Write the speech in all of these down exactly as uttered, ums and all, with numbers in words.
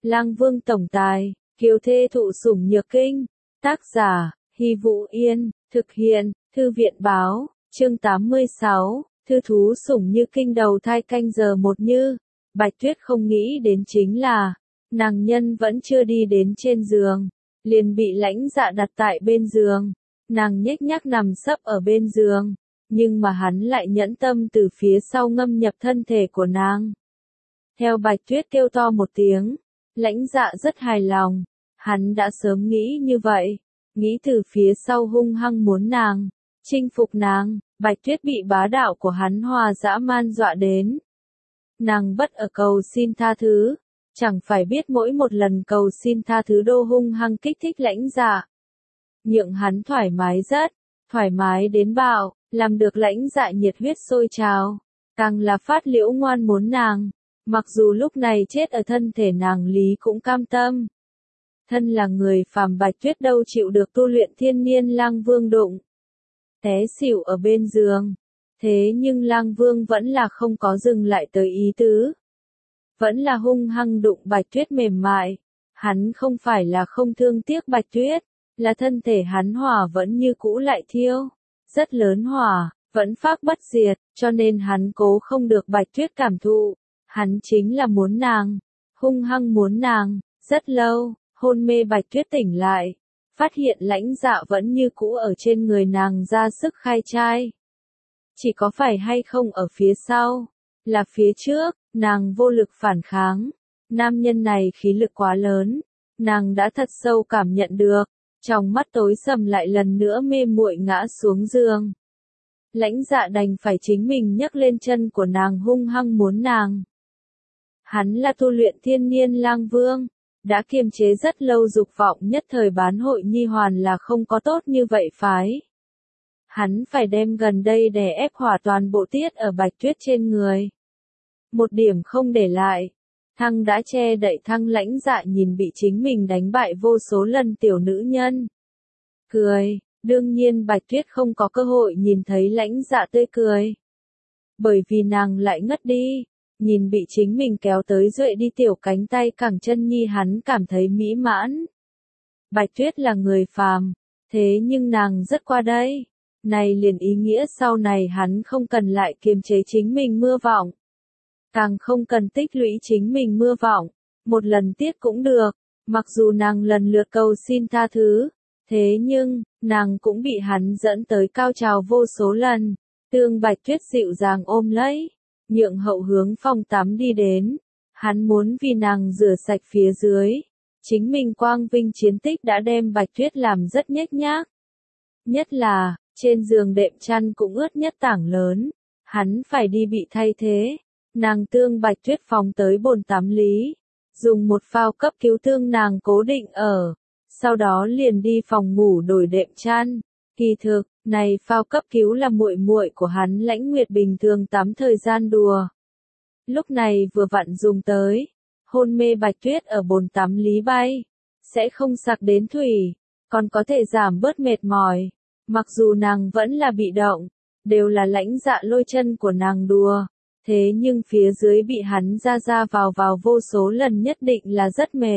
Lang Vương tổng tài, kiều thê thụ sủng nhược kinh. Tác giả, Hy Vũ Yên, thực hiện, Thư viện báo, chương tám mươi sáu, thư thú sủng như kinh đầu thai canh giờ một như. Bạch Tuyết không nghĩ đến chính là, nàng nhân vẫn chưa đi đến trên giường, liền bị Lãnh Dạ đặt tại bên giường. Nàng nhếch nhác nằm sấp ở bên giường, nhưng mà hắn lại nhẫn tâm từ phía sau ngâm nhập thân thể của nàng. Theo Bạch Tuyết kêu to một tiếng, Lãnh Dạ rất hài lòng, hắn đã sớm nghĩ như vậy, nghĩ từ phía sau hung hăng muốn nàng, chinh phục nàng. Bạch Tuyết bị bá đạo của hắn hòa dã man dọa đến. Nàng bất ở cầu xin tha thứ, chẳng phải biết mỗi một lần cầu xin tha thứ đô hung hăng kích thích Lãnh Dạ. Nhượng hắn thoải mái rất, thoải mái đến bạo, làm được Lãnh Dạ nhiệt huyết sôi trào, càng là phát liễu ngoan muốn nàng, mặc dù lúc này chết ở thân thể nàng lý cũng cam tâm. Thân là người phàm Bạch Tuyết đâu chịu được tu luyện thiên niên lang vương đụng. Té xỉu ở bên giường. Thế nhưng lang vương vẫn là không có dừng lại tới ý tứ. Vẫn là hung hăng đụng Bạch Tuyết mềm mại. Hắn không phải là không thương tiếc Bạch Tuyết, là thân thể hắn hỏa vẫn như cũ lại thiêu. Rất lớn hỏa, vẫn phác bất diệt, cho nên hắn cố không được Bạch Tuyết cảm thụ. Hắn chính là muốn nàng, hung hăng muốn nàng, rất lâu, hôn mê Bạch Tuyết tỉnh lại. Phát hiện Lãnh Dạ vẫn như cũ ở trên người nàng ra sức khai trai. Chỉ có phải hay không ở phía sau, là phía trước, nàng vô lực phản kháng. Nam nhân này khí lực quá lớn, nàng đã thật sâu cảm nhận được, trong mắt tối sầm lại lần nữa mê muội ngã xuống giường. Lãnh Dạ đành phải chính mình nhấc lên chân của nàng hung hăng muốn nàng. Hắn là tu luyện thiên niên lang vương. Đã kiềm chế rất lâu dục vọng nhất thời bán hội nhi hoàn là không có tốt như vậy phái. Hắn phải đem gần đây đè ép hỏa toàn bộ tiết ở Bạch Tuyết trên người. Một điểm không để lại. Thăng đã che đậy thăng. Lãnh Dạ nhìn bị chính mình đánh bại vô số lần tiểu nữ nhân. Cười, đương nhiên Bạch Tuyết không có cơ hội nhìn thấy Lãnh Dạ tươi cười. Bởi vì nàng lại ngất đi. Nhìn bị chính mình kéo tới duệ đi tiểu cánh tay cẳng chân nhi hắn cảm thấy mỹ mãn. Bạch Tuyết là người phàm, thế nhưng nàng rất qua đây. Này liền ý nghĩa sau này hắn không cần lại kiềm chế chính mình mưa vọng. Càng không cần tích lũy chính mình mưa vọng. Một lần tiết cũng được, mặc dù nàng lần lượt cầu xin tha thứ. Thế nhưng, nàng cũng bị hắn dẫn tới cao trào vô số lần. Tương Bạch Tuyết dịu dàng ôm lấy. Nhượng hậu hướng phòng tắm đi đến, hắn muốn vì nàng rửa sạch phía dưới. Chính mình quang vinh chiến tích đã đem Bạch Tuyết làm rất nhếch nhác. Nhất là, trên giường đệm chăn cũng ướt nhất tảng lớn, hắn phải đi bị thay thế. Nàng tương Bạch Tuyết phóng tới bồn tắm lý, dùng một phao cấp cứu tương nàng cố định ở, sau đó liền đi phòng ngủ đổi đệm chăn. Kỳ thực, này phao cấp cứu là muội muội của hắn Lãnh Nguyệt bình thường tắm thời gian đùa. Lúc này vừa vặn dùng tới, hôn mê Bạch Tuyết ở bồn tắm lý bay, sẽ không sặc đến thủy, còn có thể giảm bớt mệt mỏi. Mặc dù nàng vẫn là bị động, đều là Lãnh Dạ lôi chân của nàng đùa, thế nhưng phía dưới bị hắn ra ra vào vào vô số lần nhất định là rất mệt.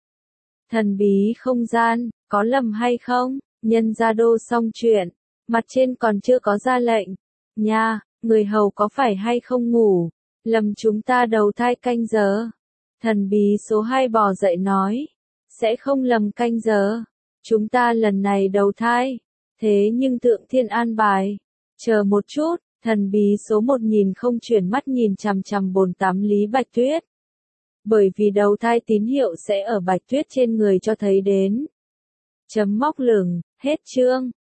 Thần bí không gian, có lầm hay không? Nhân gia đô xong chuyện, mặt trên còn chưa có ra lệnh. Nha, người hầu có phải hay không ngủ, lầm chúng ta đầu thai canh giờ. Thần bí số hai bò dậy nói, sẽ không lầm canh giờ, chúng ta lần này đầu thai, thế nhưng Thượng Thiên an bài. Chờ một chút, thần bí số một nhìn không chuyển mắt nhìn chằm chằm bồn tắm lý Bạch Tuyết. Bởi vì đầu thai tín hiệu sẽ ở Bạch Tuyết trên người cho thấy đến. Chấm móc lửng, hết chương.